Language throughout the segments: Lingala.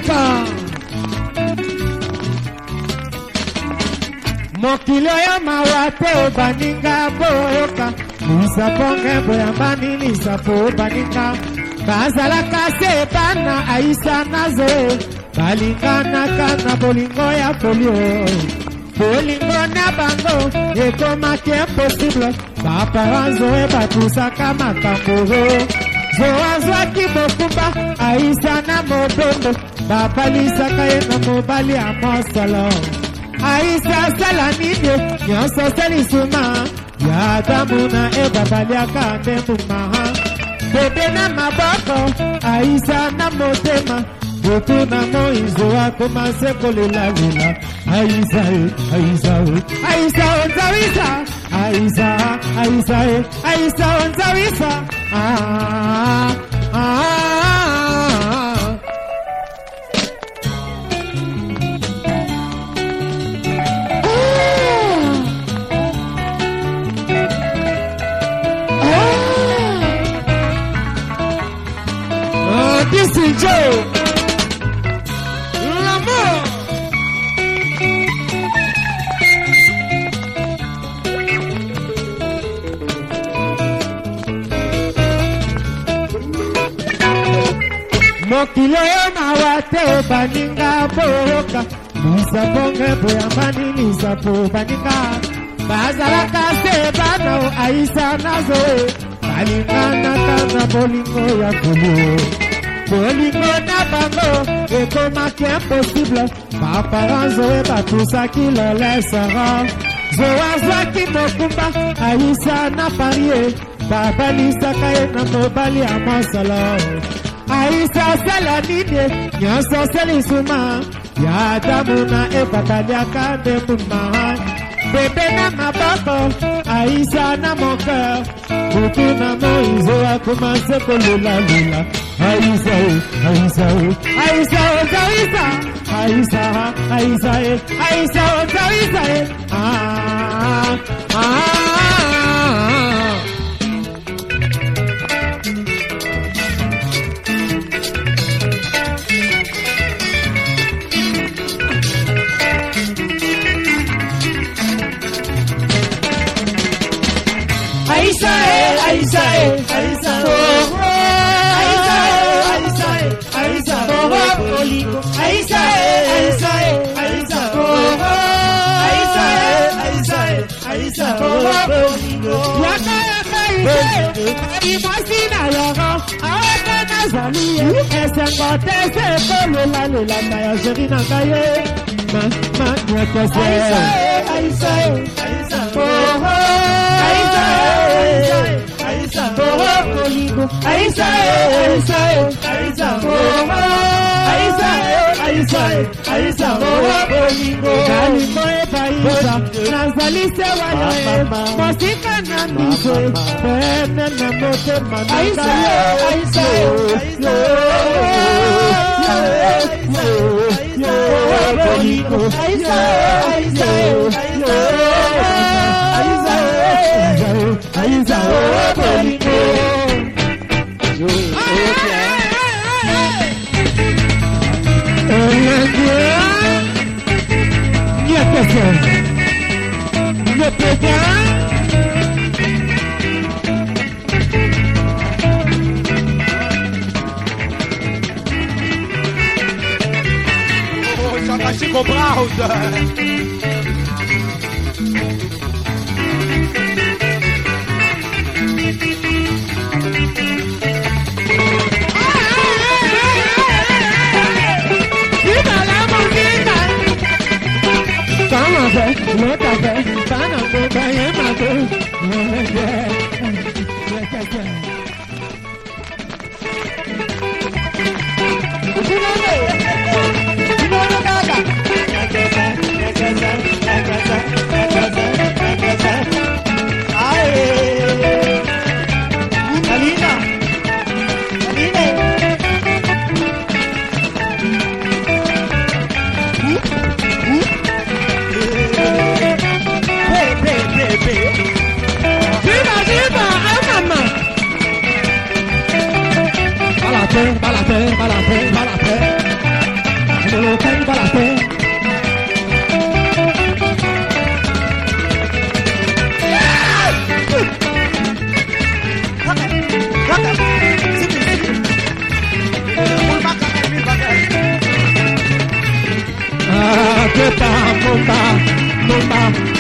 Africa. Mokili ya mawate baninga boyoka. Lisa ponge boyambani lisa po baninga. Bazala kase bana aisa nazo. Balingana kana bolingo ya folio. Bolingo na bango ekoma ki impossible. Baparanzo e batusa kama tamburo. Zoazwa ki bokumba aisa na mobondo. Babalisa kaye na mobali amosalo. Aisa sala nini nyonso selisuma. Ya damuna e babali akande mumaha. Bebe na maboko aisa na motema. Boto na moizo wako masekolela lela. Aisa onzawisa. Aisa onzawisa. This is Joe. Mokilo ya mawate baninga boyoka. Lisa ponge boyambani lisa po baninga. Bazala kase bana aisa nazo. Balingana kana bolingo ya folio. Bolingo na bango ekoma ki impossible. Baparanzo e batusa ki le laissera. Zoazwa ki mokumba aisa na parie. Babalisa kaye na mobali amasala. Aisa sala nini nyonso selisuma. Ya damuna e babali akande mumaha. Bebe na maboko aisa na mon cœur. Butu na moizo akomase kolela lela. Aisa ozawisa. Aisa ozawisa. Chico Brown.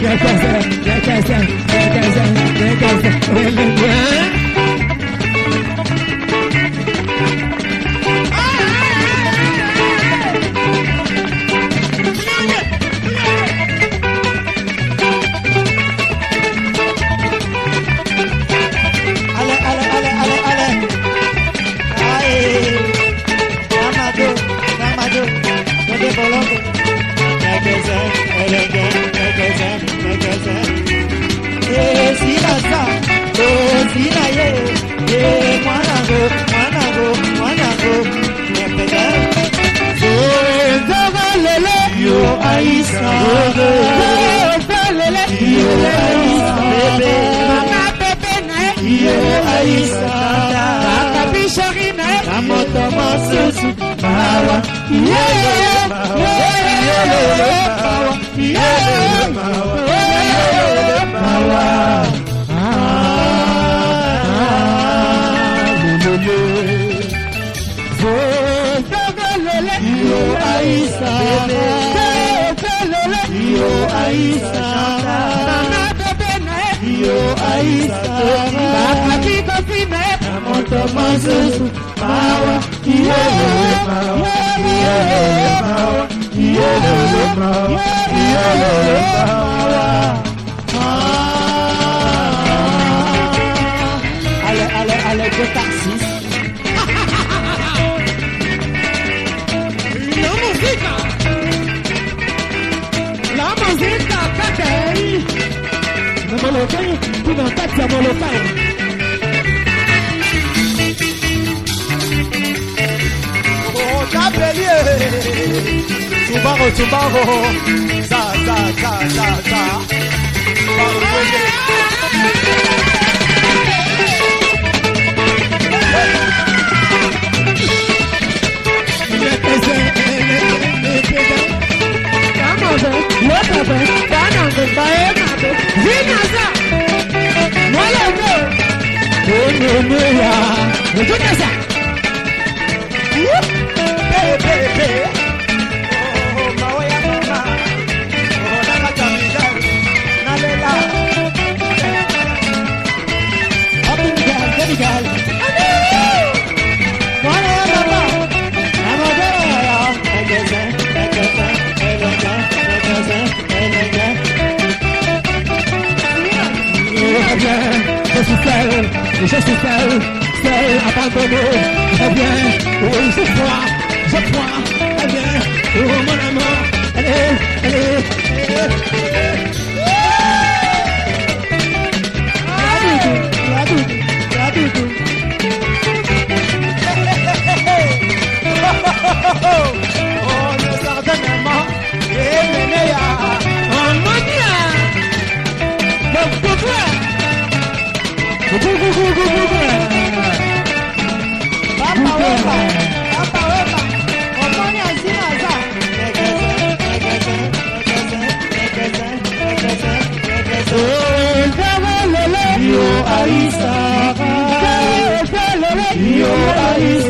Yo, Aïssa,